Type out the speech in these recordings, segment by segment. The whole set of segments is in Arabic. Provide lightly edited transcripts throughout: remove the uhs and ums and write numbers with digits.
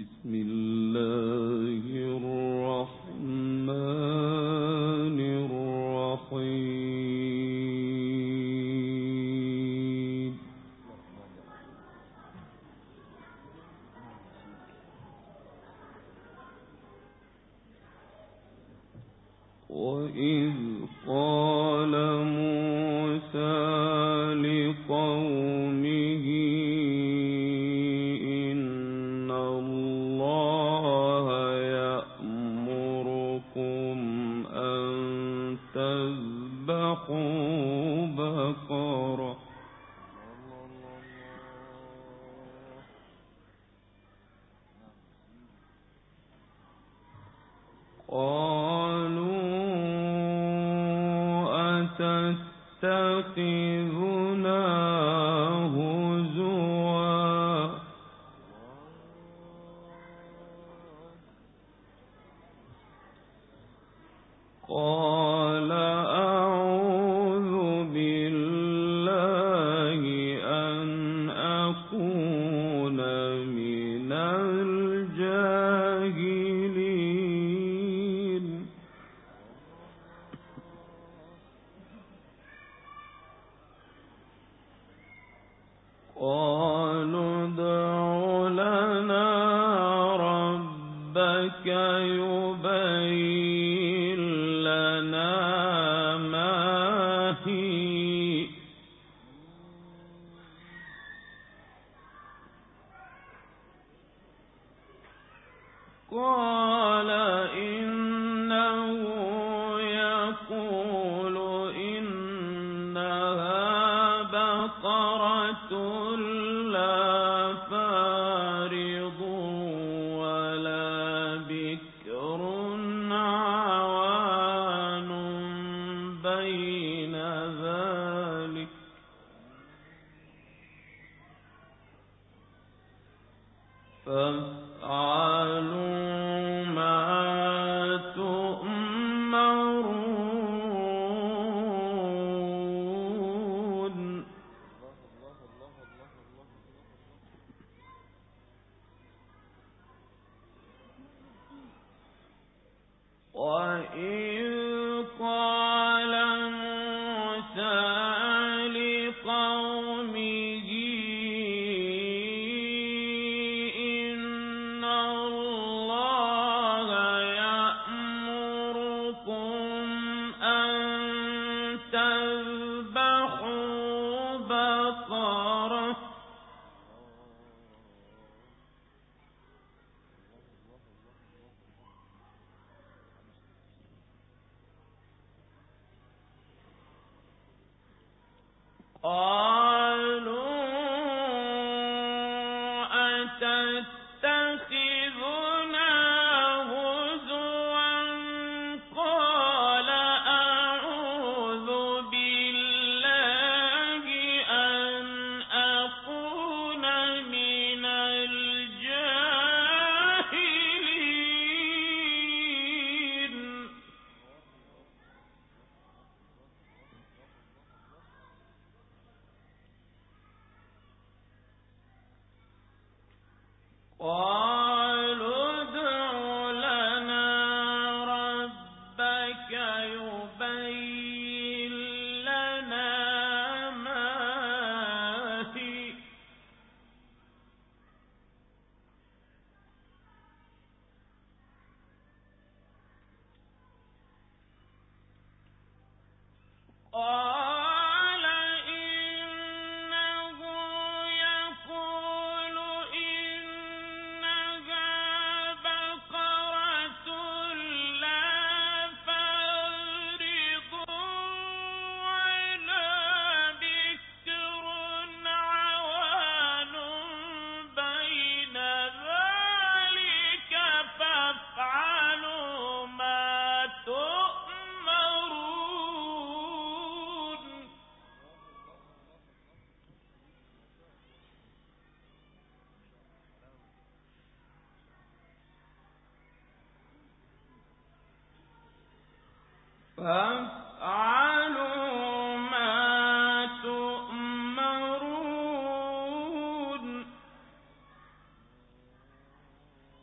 بسم الله الرحمن الرحيم. وإذ قال موسى لقومه إن الله يأمركم أن تذبحوا بقرة قالوا أتتخذنا هزوا قال أعوذ بالله أن أكون من الجاهلين. قالوا ادع لنا ربك يبين لنا ما هي قال إنه يقول إنها بقرة لا فارض ولا بكر عوان بين ذلك فافعلوا ما تؤمرون. وإذ قال موسى لقومه إن الله يأمركم أن تذبحوا بقرة قالوا أتتخذنا هزوا قال أعوذ بالله أن أكون من الجاهلين. قالوا ادع لنا ربك يبين لنا ما هي قال إنه يقول إنها بقرة لا فارض ولا بكر عوان بين ذلك فافعلوا ما تؤمرون. فافعلوا ما تؤمرون.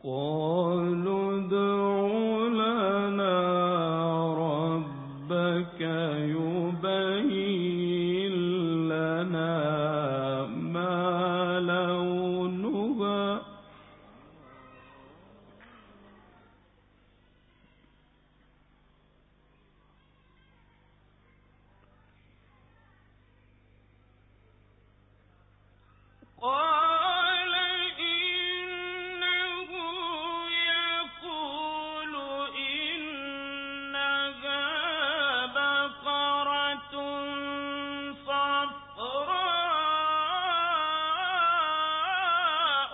قالوا ادع لنا ربك يبين